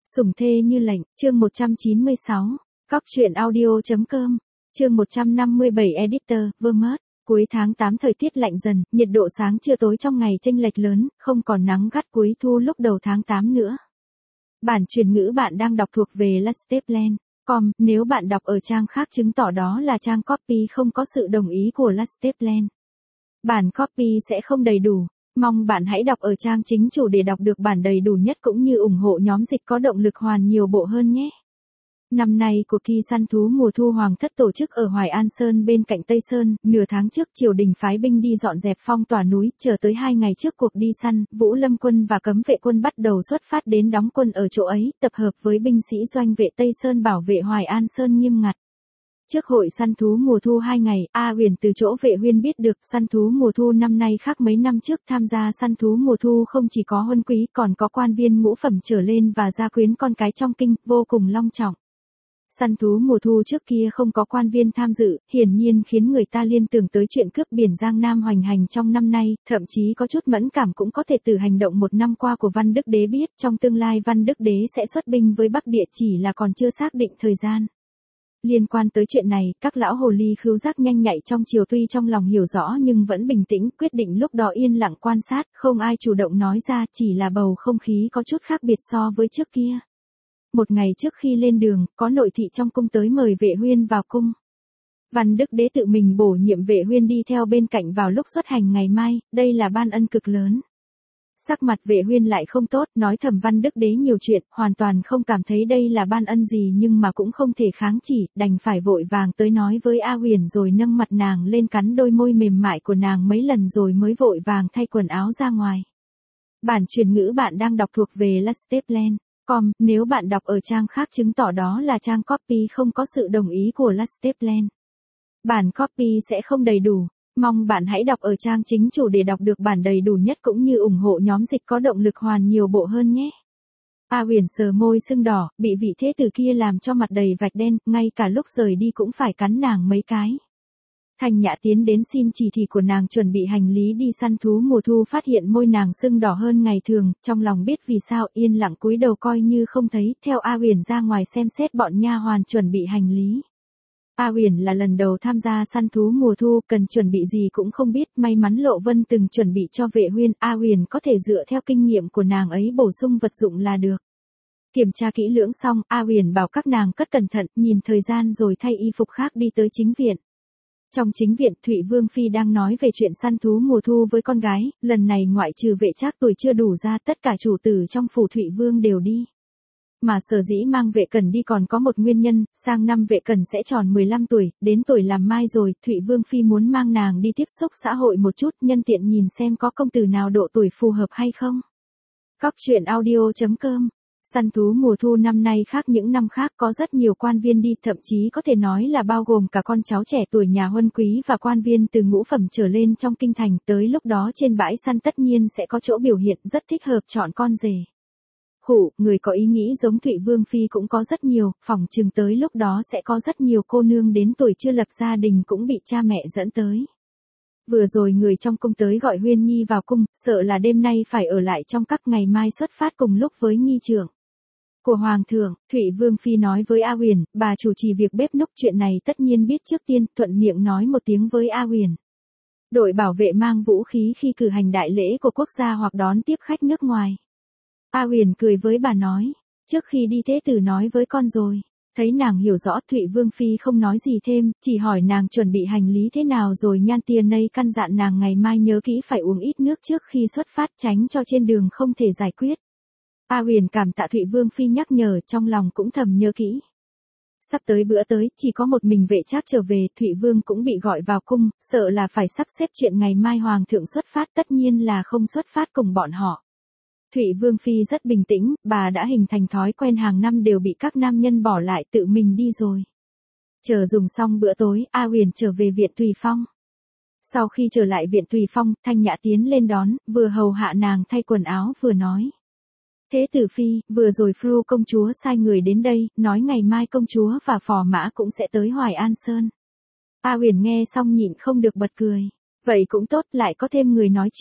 Sủng thê như lệnh, chương 196, Cóc truyện audio.com, chương 157 Editor, Vermont. Cuối tháng 8 thời tiết lạnh dần, nhiệt độ sáng trưa tối trong ngày chênh lệch lớn, không còn nắng gắt cuối thu lúc đầu tháng 8 nữa. Bản truyền ngữ bạn đang đọc thuộc về Lasteplan.com, nếu bạn đọc ở trang khác chứng tỏ đó là trang copy không có sự đồng ý của Lasteplan. Bản copy sẽ không đầy đủ. Mong bạn hãy đọc ở trang chính chủ để đọc được bản đầy đủ nhất cũng như ủng hộ nhóm dịch có động lực hoàn nhiều bộ hơn nhé. Năm nay cuộc thi săn thú mùa thu Hoàng thất tổ chức ở Hoài An Sơn bên cạnh Tây Sơn, nửa tháng trước triều đình phái binh đi dọn dẹp phong tỏa núi, chờ tới 2 ngày trước cuộc đi săn, Vũ Lâm quân và cấm vệ quân bắt đầu xuất phát đến đóng quân ở chỗ ấy, tập hợp với binh sĩ doanh vệ Tây Sơn bảo vệ Hoài An Sơn nghiêm ngặt. Trước hội săn thú mùa thu 2 ngày, A Huyền từ chỗ vệ huyên biết được săn thú mùa thu năm nay khác mấy năm trước, tham gia săn thú mùa thu không chỉ có huân quý còn có quan viên ngũ phẩm trở lên và gia quyến con cái trong kinh, vô cùng long trọng. Săn thú mùa thu trước kia không có quan viên tham dự, hiển nhiên khiến người ta liên tưởng tới chuyện cướp biển Giang Nam hoành hành trong năm nay, thậm chí có chút mẫn cảm cũng có thể từ hành động một năm qua của Văn Đức Đế biết trong tương lai Văn Đức Đế sẽ xuất binh với Bắc Địa chỉ là còn chưa xác định thời gian. Liên quan tới chuyện này, các lão hồ ly khứu giác nhanh nhạy trong triều tuy trong lòng hiểu rõ nhưng vẫn bình tĩnh, quyết định lúc đó yên lặng quan sát, không ai chủ động nói ra, chỉ là bầu không khí có chút khác biệt so với trước kia. Một ngày trước khi lên đường, có nội thị trong cung tới mời vệ huyên vào cung. Văn Đức Đế tự mình bổ nhiệm vệ huyên đi theo bên cạnh vào lúc xuất hành ngày mai, đây là ban ân cực lớn. Sắc mặt vệ huyên lại không tốt, nói thầm Văn Đức Đế nhiều chuyện, hoàn toàn không cảm thấy đây là ban ân gì nhưng mà cũng không thể kháng chỉ, đành phải vội vàng tới nói với A Huyền rồi nâng mặt nàng lên cắn đôi môi mềm mại của nàng mấy lần rồi mới vội vàng thay quần áo ra ngoài. Bản truyền ngữ bạn đang đọc thuộc về Lasteplan.com, nếu bạn đọc ở trang khác chứng tỏ đó là trang copy không có sự đồng ý của Lasteplan. Bản copy sẽ không đầy đủ. Mong bạn hãy đọc ở trang chính chủ để đọc được bản đầy đủ nhất cũng như ủng hộ nhóm dịch có động lực hoàn nhiều bộ hơn nhé. A Huyền sờ môi sưng đỏ, bị vị thế tử kia làm cho mặt đầy vạch đen, ngay cả lúc rời đi cũng phải cắn nàng mấy cái. Thanh Nhã tiến đến xin chỉ thị của nàng chuẩn bị hành lý đi săn thú mùa thu, phát hiện môi nàng sưng đỏ hơn ngày thường, trong lòng biết vì sao, yên lặng cúi đầu coi như không thấy, theo A Huyền ra ngoài xem xét bọn nha hoàn chuẩn bị hành lý. A Huyền là lần đầu tham gia săn thú mùa thu, cần chuẩn bị gì cũng không biết, may mắn Lộ Vân từng chuẩn bị cho vệ huyên, A Huyền có thể dựa theo kinh nghiệm của nàng ấy bổ sung vật dụng là được. Kiểm tra kỹ lưỡng xong, A Huyền bảo các nàng cất cẩn thận, nhìn thời gian rồi thay y phục khác đi tới chính viện. Trong chính viện, Thụy Vương Phi đang nói về chuyện săn thú mùa thu với con gái, lần này ngoại trừ vệ trác tuổi chưa đủ ra, tất cả chủ tử trong phủ Thụy Vương đều đi. Mà sở dĩ mang vệ cẩn đi còn có một nguyên nhân, sang năm vệ cẩn sẽ tròn 15 tuổi, đến tuổi làm mai rồi, Thụy Vương Phi muốn mang nàng đi tiếp xúc xã hội một chút, nhân tiện nhìn xem có công tử nào độ tuổi phù hợp hay không. Cóc truyện audio.com. Săn thú mùa thu năm nay khác những năm khác, có rất nhiều quan viên đi, thậm chí có thể nói là bao gồm cả con cháu trẻ tuổi nhà huân quý và quan viên từ ngũ phẩm trở lên trong kinh thành, tới lúc đó trên bãi săn tất nhiên sẽ có chỗ biểu hiện rất thích hợp chọn con rể. Người có ý nghĩ giống Thụy Vương Phi cũng có rất nhiều, phỏng chừng tới lúc đó sẽ có rất nhiều cô nương đến tuổi chưa lập gia đình cũng bị cha mẹ dẫn tới. Vừa rồi người trong cung tới gọi Huyên Nhi vào cung, sợ là đêm nay phải ở lại trong các ngày mai xuất phát cùng lúc với nghi trưởng của Hoàng thượng. Thụy Vương Phi nói với A Huyền, bà chủ trì việc bếp núc chuyện này tất nhiên biết trước tiên, thuận miệng nói một tiếng với A Huyền. Đội bảo vệ mang vũ khí khi cử hành đại lễ của quốc gia hoặc đón tiếp khách nước ngoài. A Huyền cười với bà nói, trước khi đi thế tử nói với con rồi. Thấy nàng hiểu rõ, Thụy Vương Phi không nói gì thêm, chỉ hỏi nàng chuẩn bị hành lý thế nào rồi Nhan Tia Nây căn dặn nàng ngày mai nhớ kỹ phải uống ít nước trước khi xuất phát, tránh cho trên đường không thể giải quyết. A Huyền cảm tạ Thụy Vương Phi nhắc nhở, trong lòng cũng thầm nhớ kỹ. Sắp tới bữa tới, chỉ có một mình vệ trác trở về, Thụy Vương cũng bị gọi vào cung, sợ là phải sắp xếp chuyện ngày mai Hoàng thượng xuất phát, tất nhiên là không xuất phát cùng bọn họ. Thụy Vương Phi rất bình tĩnh, bà đã hình thành thói quen hàng năm đều bị các nam nhân bỏ lại tự mình đi rồi. Chờ dùng xong bữa tối, A Huyền trở về viện Tùy Phong. Sau khi trở lại viện Tùy Phong, Thanh Nhã tiến lên đón, vừa hầu hạ nàng thay quần áo vừa nói. Thế tử Phi, vừa rồi Fru công chúa sai người đến đây, nói ngày mai công chúa và phò mã cũng sẽ tới Hoài An Sơn. A Huyền nghe xong nhịn không được bật cười. Vậy cũng tốt, lại có thêm người nói chuyện.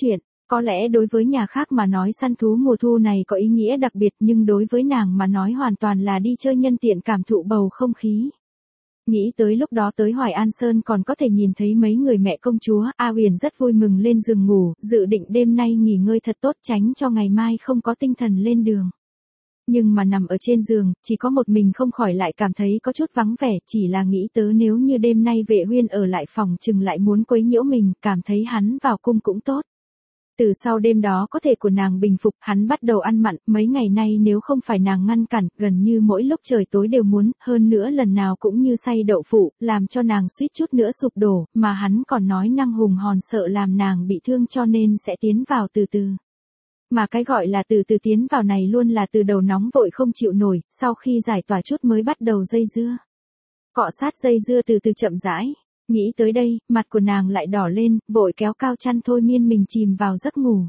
Có lẽ đối với nhà khác mà nói săn thú mùa thu này có ý nghĩa đặc biệt nhưng đối với nàng mà nói hoàn toàn là đi chơi nhân tiện cảm thụ bầu không khí. Nghĩ tới lúc đó tới Hoài An Sơn còn có thể nhìn thấy mấy người mẹ công chúa, A Huyền rất vui mừng lên giường ngủ, dự định đêm nay nghỉ ngơi thật tốt tránh cho ngày mai không có tinh thần lên đường. Nhưng mà nằm ở trên giường, chỉ có một mình không khỏi lại cảm thấy có chút vắng vẻ, chỉ là nghĩ tới nếu như đêm nay Vệ Huyên ở lại phòng chừng lại muốn quấy nhiễu mình, cảm thấy hắn vào cung cũng tốt. Từ sau đêm đó có thể của nàng bình phục, hắn bắt đầu ăn mặn, mấy ngày nay nếu không phải nàng ngăn cản, gần như mỗi lúc trời tối đều muốn, hơn nữa lần nào cũng như xay đậu phụ, làm cho nàng suýt chút nữa sụp đổ, mà hắn còn nói năng hùng hòn sợ làm nàng bị thương cho nên sẽ tiến vào từ từ. Mà cái gọi là từ từ tiến vào này luôn là từ đầu nóng vội không chịu nổi, sau khi giải tỏa chút mới bắt đầu dây dưa. Cọ sát dây dưa từ từ chậm rãi. Nghĩ tới đây, mặt của nàng lại đỏ lên, vội kéo cao chăn thôi miên mình chìm vào giấc ngủ.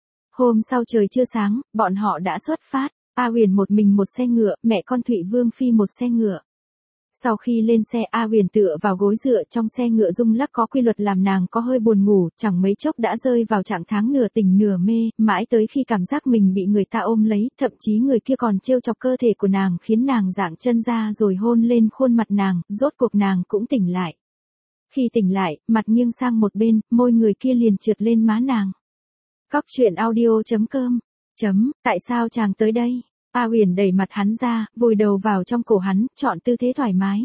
Hôm sau trời chưa sáng, bọn họ đã xuất phát, A Huyền một mình một xe ngựa, mẹ con Thụy Vương Phi một xe ngựa. Sau khi lên xe A Huyền tựa vào gối dựa trong xe ngựa rung lắc có quy luật làm nàng có hơi buồn ngủ, chẳng mấy chốc đã rơi vào trạng thái nửa tỉnh nửa mê, mãi tới khi cảm giác mình bị người ta ôm lấy, thậm chí người kia còn trêu chọc cơ thể của nàng khiến nàng dạng chân ra rồi hôn lên khuôn mặt nàng, rốt cuộc nàng cũng tỉnh lại. Khi tỉnh lại, mặt nghiêng sang một bên, môi người kia liền trượt lên má nàng. Cóc truyện audio.com. Tại sao chàng tới đây? A Huyền đẩy mặt hắn ra, vùi đầu vào trong cổ hắn, chọn tư thế thoải mái.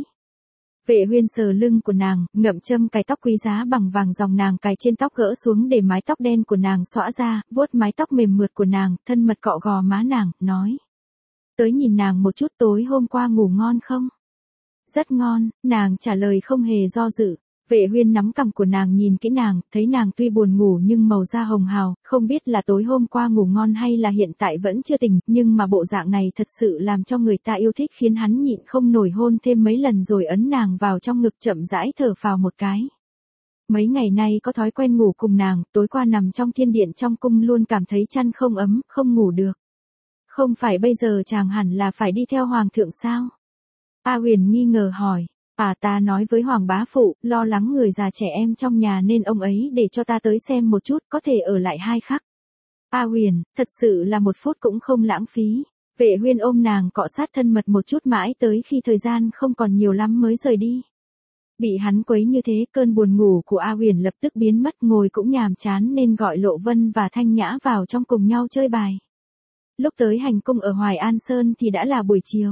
Vệ Huyên sờ lưng của nàng, ngậm châm cài tóc quý giá bằng vàng dòng nàng cài trên tóc gỡ xuống để mái tóc đen của nàng xõa ra, vuốt mái tóc mềm mượt của nàng, thân mật cọ gò má nàng, nói. Tới nhìn nàng một chút tối hôm qua ngủ ngon không? Rất ngon, nàng trả lời không hề do dự. Vệ Huyên nắm cằm của nàng nhìn kỹ nàng, thấy nàng tuy buồn ngủ nhưng màu da hồng hào, không biết là tối hôm qua ngủ ngon hay là hiện tại vẫn chưa tỉnh, nhưng mà bộ dạng này thật sự làm cho người ta yêu thích khiến hắn nhịn không nổi hôn thêm mấy lần rồi ấn nàng vào trong ngực chậm rãi thở phào một cái. Mấy ngày nay có thói quen ngủ cùng nàng, tối qua nằm trong thiên điện trong cung luôn cảm thấy chăn không ấm, không ngủ được. Không phải bây giờ chàng hẳn là phải đi theo hoàng thượng sao? A Huyền nghi ngờ hỏi. Ta nói với Hoàng bá phụ, lo lắng người già trẻ em trong nhà nên ông ấy để cho ta tới xem một chút, có thể ở lại 2 khắc. A Huyền, thật sự là 1 phút cũng không lãng phí. Vệ Huyên ôm nàng cọ sát thân mật một chút mãi tới khi thời gian không còn nhiều lắm mới rời đi. Bị hắn quấy như thế, cơn buồn ngủ của A Huyền lập tức biến mất, ngồi cũng nhàm chán nên gọi Lộ Vân và Thanh Nhã vào trong cùng nhau chơi bài. Lúc tới hành cung ở Hoài An Sơn thì đã là buổi chiều.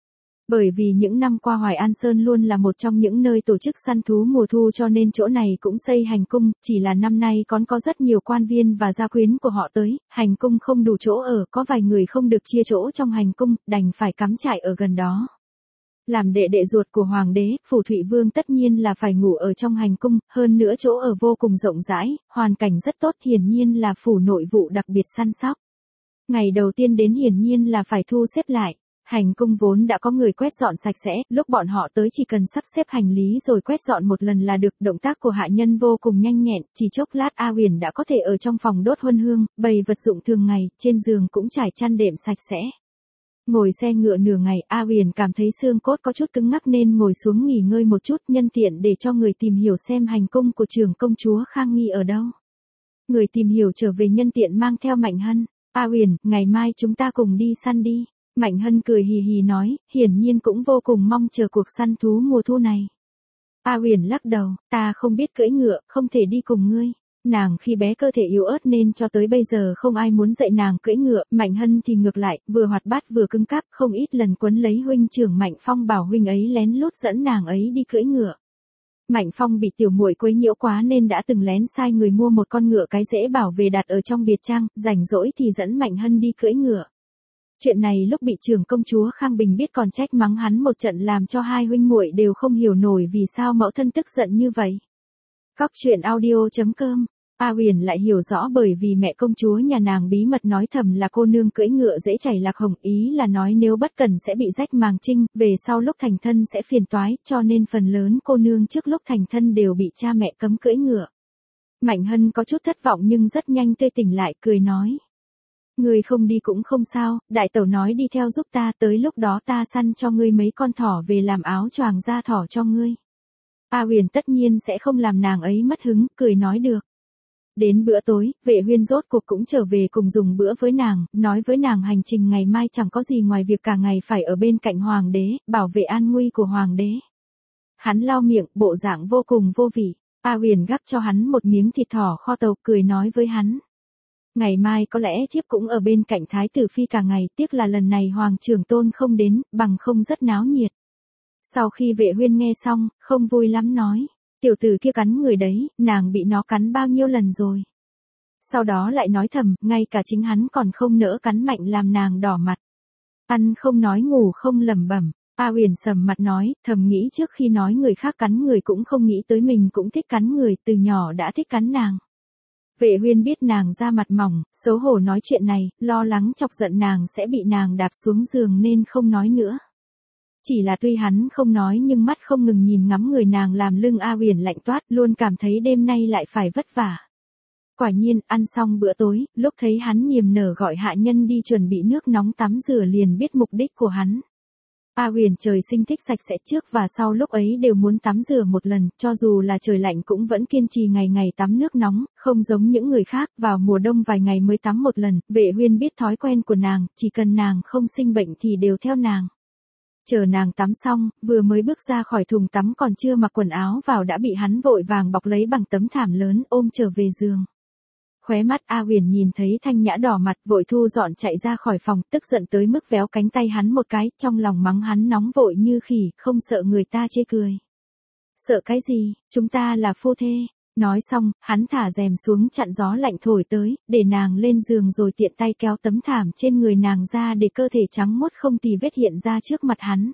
Bởi vì những năm qua Hoài An Sơn luôn là một trong những nơi tổ chức săn thú mùa thu cho nên chỗ này cũng xây hành cung, chỉ là năm nay còn có rất nhiều quan viên và gia quyến của họ tới, hành cung không đủ chỗ ở, có vài người không được chia chỗ trong hành cung, đành phải cắm trại ở gần đó. Làm đệ đệ ruột của hoàng đế, Phủ Thụy Vương tất nhiên là phải ngủ ở trong hành cung, hơn nữa chỗ ở vô cùng rộng rãi, hoàn cảnh rất tốt, hiển nhiên là phủ nội vụ đặc biệt săn sóc. Ngày đầu tiên đến hiển nhiên là phải thu xếp lại. Hành cung vốn đã có người quét dọn sạch sẽ, lúc bọn họ tới chỉ cần sắp xếp hành lý rồi quét dọn một lần là được, động tác của hạ nhân vô cùng nhanh nhẹn, chỉ chốc lát A Huyền đã có thể ở trong phòng đốt huân hương, bày vật dụng thường ngày, trên giường cũng trải chăn đệm sạch sẽ. Ngồi xe ngựa nửa ngày, A Huyền cảm thấy xương cốt có chút cứng ngắc nên ngồi xuống nghỉ ngơi một chút, nhân tiện để cho người tìm hiểu xem hành cung của trưởng công chúa Khang Nghi ở đâu. Người tìm hiểu trở về nhân tiện mang theo Mạnh Hân. A Huyền, ngày mai chúng ta cùng đi săn đi. Mạnh Hân cười hì hì nói, hiển nhiên cũng vô cùng mong chờ cuộc săn thú mùa thu này. A Huyền lắc đầu, ta không biết cưỡi ngựa, không thể đi cùng ngươi. Nàng khi bé cơ thể yếu ớt nên cho tới bây giờ không ai muốn dạy nàng cưỡi ngựa, Mạnh Hân thì ngược lại, vừa hoạt bát vừa cứng cáp, không ít lần quấn lấy huynh trưởng Mạnh Phong bảo huynh ấy lén lút dẫn nàng ấy đi cưỡi ngựa. Mạnh Phong bị tiểu muội quấy nhiễu quá nên đã từng lén sai người mua một con ngựa cái dễ bảo về đặt ở trong biệt trang, rảnh rỗi thì dẫn Mạnh Hân đi cưỡi ngựa. Chuyện này lúc bị trưởng công chúa Khang Bình biết còn trách mắng hắn một trận làm cho hai huynh muội đều không hiểu nổi vì sao mẫu thân tức giận như vậy. Cóc truyện audio.com. A Huyền lại hiểu rõ bởi vì mẹ công chúa nhà nàng bí mật nói thầm là cô nương cưỡi ngựa dễ chảy lạc hồng, ý là nói nếu bất cẩn sẽ bị rách màng trinh, về sau lúc thành thân sẽ phiền toái, cho nên phần lớn cô nương trước lúc thành thân đều bị cha mẹ cấm cưỡi ngựa. Mạnh Hân có chút thất vọng nhưng rất nhanh tươi tỉnh lại, cười nói. Ngươi không đi cũng không sao, đại tẩu nói đi theo giúp ta, tới lúc đó ta săn cho ngươi mấy con thỏ về làm áo choàng da thỏ cho ngươi. A Huyền tất nhiên sẽ không làm nàng ấy mất hứng, cười nói được. Đến bữa tối, Vệ Huyên rốt cuộc cũng trở về cùng dùng bữa với nàng, nói với nàng hành trình ngày mai chẳng có gì ngoài việc cả ngày phải ở bên cạnh hoàng đế, bảo vệ an nguy của hoàng đế. Hắn lau miệng, bộ dạng vô cùng vô vị. A Huyền gắp cho hắn một miếng thịt thỏ kho tàu, cười nói với hắn. Ngày mai có lẽ thiếp cũng ở bên cạnh Thái tử Phi cả ngày, tiếc là lần này Hoàng trưởng tôn không đến, bằng không rất náo nhiệt. Sau khi Vệ Huyên nghe xong, không vui lắm nói. Tiểu tử kia cắn người đấy, nàng bị nó cắn bao nhiêu lần rồi. Sau đó lại nói thầm, ngay cả chính hắn còn không nỡ cắn mạnh làm nàng đỏ mặt. Ăn không nói ngủ không lẩm bẩm. A Huyền sầm mặt nói, thầm nghĩ trước khi nói người khác cắn người cũng không nghĩ tới mình cũng thích cắn người, từ nhỏ đã thích cắn nàng. Vệ Huyên biết nàng da mặt mỏng, xấu hổ nói chuyện này, lo lắng chọc giận nàng sẽ bị nàng đạp xuống giường nên không nói nữa. Chỉ là tuy hắn không nói nhưng mắt không ngừng nhìn ngắm người nàng làm lưng A Huyền lạnh toát, luôn cảm thấy đêm nay lại phải vất vả. Quả nhiên, ăn xong bữa tối, lúc thấy hắn niềm nở gọi hạ nhân đi chuẩn bị nước nóng tắm rửa liền biết mục đích của hắn. A Huyền trời sinh thích sạch sẽ, trước và sau lúc ấy đều muốn tắm rửa một lần, cho dù là trời lạnh cũng vẫn kiên trì ngày ngày tắm nước nóng, không giống những người khác, vào mùa đông vài ngày mới tắm một lần. Vệ Huyên biết thói quen của nàng, chỉ cần nàng không sinh bệnh thì đều theo nàng. Chờ nàng tắm xong, vừa mới bước ra khỏi thùng tắm còn chưa mặc quần áo vào đã bị hắn vội vàng bọc lấy bằng tấm thảm lớn ôm trở về giường. Khóe mắt A Huyền nhìn thấy Thanh Nhã đỏ mặt, vội thu dọn chạy ra khỏi phòng, tức giận tới mức véo cánh tay hắn một cái, trong lòng mắng hắn nóng vội như khỉ, không sợ người ta chê cười. Sợ cái gì, chúng ta là phu thê. Nói xong, hắn thả rèm xuống chặn gió lạnh thổi tới, để nàng lên giường rồi tiện tay kéo tấm thảm trên người nàng ra để cơ thể trắng muốt không tì vết hiện ra trước mặt hắn.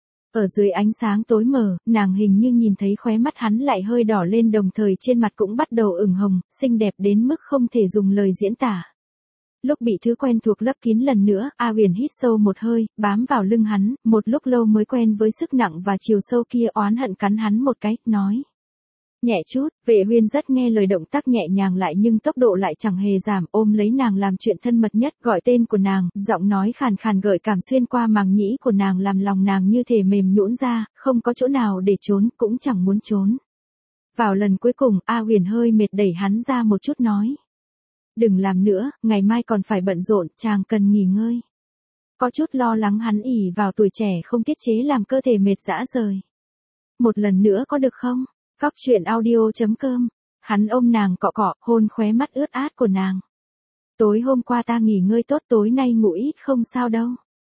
Ở dưới ánh sáng tối mờ, nàng hình như nhìn thấy khóe mắt hắn lại hơi đỏ lên, đồng thời trên mặt cũng bắt đầu ửng hồng, xinh đẹp đến mức không thể dùng lời diễn tả. Lúc bị thứ quen thuộc lấp kín lần nữa, A Huyền hít sâu một hơi, bám vào lưng hắn, một lúc lâu mới quen với sức nặng và chiều sâu kia, oán hận cắn hắn một cái, nói. Nhẹ chút. Vệ Huyên rất nghe lời, động tác nhẹ nhàng lại nhưng tốc độ lại chẳng hề giảm, ôm lấy nàng làm chuyện thân mật nhất, gọi tên của nàng, giọng nói khàn khàn gợi cảm xuyên qua màng nhĩ của nàng làm lòng nàng như thể mềm nhũn ra, không có chỗ nào để trốn, cũng chẳng muốn trốn. Vào lần cuối cùng, A Huyền hơi mệt đẩy hắn ra một chút nói. Đừng làm nữa, ngày mai còn phải bận rộn, chàng cần nghỉ ngơi. Có chút lo lắng hắn ỷ vào tuổi trẻ không tiết chế làm cơ thể mệt rã rời. Một lần nữa có được không? Cóc truyện audio.com. Hắn ôm nàng cọ cọ, hôn khóe mắt ướt át của nàng. Tối hôm qua ta nghỉ ngơi tốt, tối nay ngủ ít không sao đâu.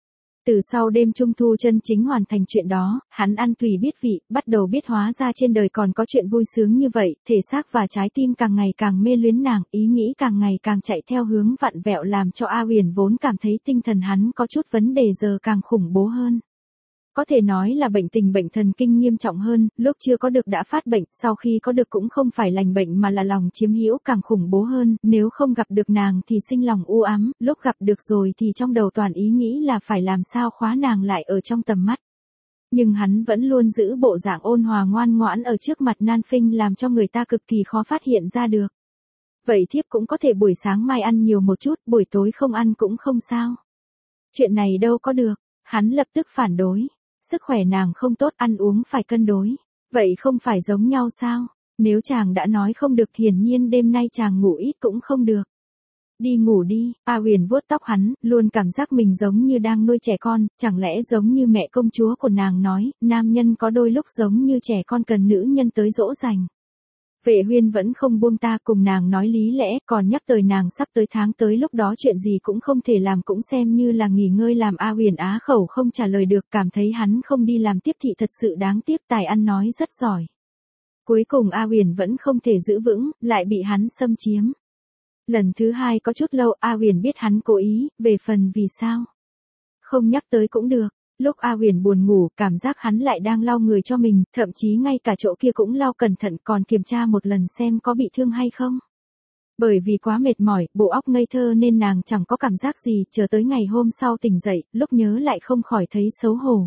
Từ sau đêm trung thu chân chính hoàn thành chuyện đó, hắn ăn tùy biết vị, bắt đầu biết hóa ra trên đời còn có chuyện vui sướng như vậy, thể xác và trái tim càng ngày càng mê luyến nàng, ý nghĩ càng ngày càng chạy theo hướng vặn vẹo làm cho A Huyền vốn cảm thấy tinh thần hắn có chút vấn đề giờ càng khủng bố hơn. Có thể nói là bệnh tình bệnh thần kinh nghiêm trọng hơn, lúc chưa có được đã phát bệnh, sau khi có được cũng không phải lành bệnh mà là lòng chiếm hữu càng khủng bố hơn, nếu không gặp được nàng thì sinh lòng u ám, lúc gặp được rồi thì trong đầu toàn ý nghĩ là phải làm sao khóa nàng lại ở trong tầm mắt. Nhưng hắn vẫn luôn giữ bộ dạng ôn hòa ngoan ngoãn ở trước mặt nan phinh làm cho người ta cực kỳ khó phát hiện ra được. Vậy thiếp cũng có thể buổi sáng mai ăn nhiều một chút, buổi tối không ăn cũng không sao. Chuyện này đâu có được, hắn lập tức phản đối. Sức khỏe nàng không tốt, ăn uống phải cân đối. Vậy không phải giống nhau sao? Nếu chàng đã nói không được, hiển nhiên đêm nay chàng ngủ ít cũng không được. Đi ngủ đi. A Huyền vuốt tóc hắn, luôn cảm giác mình giống như đang nuôi trẻ con, chẳng lẽ giống như mẹ công chúa của nàng nói, nam nhân có đôi lúc giống như trẻ con cần nữ nhân tới dỗ dành. Vệ Huyên vẫn không buông ta, cùng nàng nói lý lẽ, còn nhắc tới nàng sắp tới tháng tới, lúc đó chuyện gì cũng không thể làm, cũng xem như là nghỉ ngơi, làm A Huyền á khẩu không trả lời được, cảm thấy hắn không đi làm tiếp thị thật sự đáng tiếc, tài ăn nói rất giỏi. Cuối cùng A Huyền vẫn không thể giữ vững, lại bị hắn xâm chiếm. Lần thứ hai có chút lâu, A Huyền biết hắn cố ý, về phần vì sao. Không nhắc tới cũng được. Lúc A Huyền buồn ngủ, cảm giác hắn lại đang lau người cho mình, thậm chí ngay cả chỗ kia cũng lau cẩn thận, còn kiểm tra một lần xem có bị thương hay không. Bởi vì quá mệt mỏi, bộ óc ngây thơ nên nàng chẳng có cảm giác gì, chờ tới ngày hôm sau tỉnh dậy, lúc nhớ lại không khỏi thấy xấu hổ.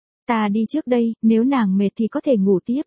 Ta đi trước đây, nếu nàng mệt thì có thể ngủ tiếp.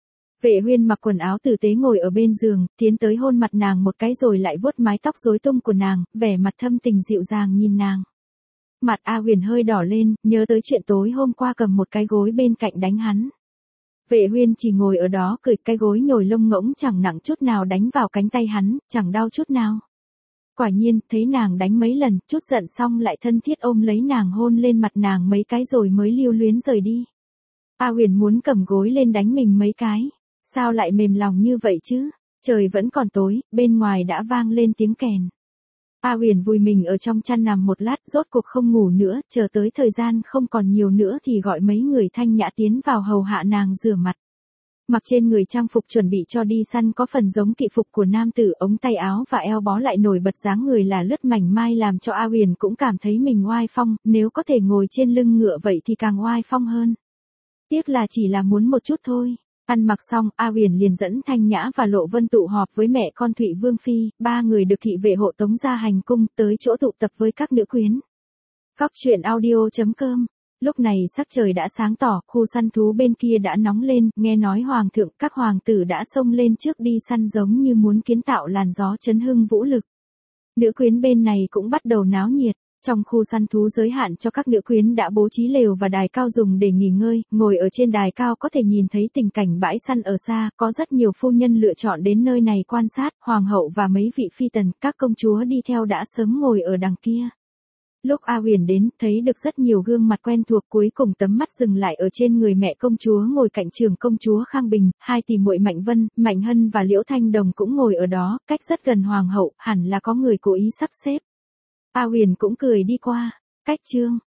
Vệ Huyên mặc quần áo tử tế ngồi ở bên giường, tiến tới hôn mặt nàng một cái rồi lại vuốt mái tóc rối tung của nàng, vẻ mặt thâm tình dịu dàng nhìn nàng. Mặt A Huyền hơi đỏ lên, nhớ tới chuyện tối hôm qua cầm một cái gối bên cạnh đánh hắn. Vệ Huyên chỉ ngồi ở đó cười, cái gối nhồi lông ngỗng chẳng nặng chút nào đánh vào cánh tay hắn, chẳng đau chút nào. Quả nhiên, thấy nàng đánh mấy lần, chút giận xong lại thân thiết ôm lấy nàng hôn lên mặt nàng mấy cái rồi mới lưu luyến rời đi. A Huyền muốn cầm gối lên đánh mình mấy cái. Sao lại mềm lòng như vậy chứ? Trời vẫn còn tối, bên ngoài đã vang lên tiếng kèn. A Huyền vùi mình ở trong chăn nằm một lát, rốt cuộc không ngủ nữa, chờ tới thời gian không còn nhiều nữa thì gọi mấy người thanh nhã tiến vào hầu hạ nàng rửa mặt. Mặc trên người trang phục chuẩn bị cho đi săn có phần giống kỵ phục của nam tử, ống tay áo và eo bó lại nổi bật dáng người là lướt mảnh mai làm cho A Huyền cũng cảm thấy mình oai phong, nếu có thể ngồi trên lưng ngựa vậy thì càng oai phong hơn. Tiếc là chỉ là muốn một chút thôi. Ăn mặc xong, A Huyền liền dẫn Thanh Nhã và Lộ Vân tụ họp với mẹ con Thụy Vương Phi, ba người được thị vệ hộ tống ra hành cung, tới chỗ tụ tập với các nữ quyến. Góc truyện audio.com. Lúc này sắc trời đã sáng tỏ, khu săn thú bên kia đã nóng lên, nghe nói hoàng thượng, các hoàng tử đã xông lên trước đi săn giống như muốn kiến tạo làn gió chấn hưng vũ lực. Nữ quyến bên này cũng bắt đầu náo nhiệt. Trong khu săn thú giới hạn cho các nữ quyến đã bố trí lều và đài cao dùng để nghỉ ngơi, ngồi ở trên đài cao có thể nhìn thấy tình cảnh bãi săn ở xa, có rất nhiều phu nhân lựa chọn đến nơi này quan sát, hoàng hậu và mấy vị phi tần, các công chúa đi theo đã sớm ngồi ở đằng kia. Lúc A Huyền đến, thấy được rất nhiều gương mặt quen thuộc, cuối cùng tấm mắt dừng lại ở trên người mẹ công chúa ngồi cạnh trưởng công chúa Khang Bình, hai tỷ muội Mạnh Vân, Mạnh Hân và Liễu Thanh Đồng cũng ngồi ở đó, cách rất gần hoàng hậu, hẳn là có người cố ý sắp xếp. A Huyền cũng cười đi qua. Cách chương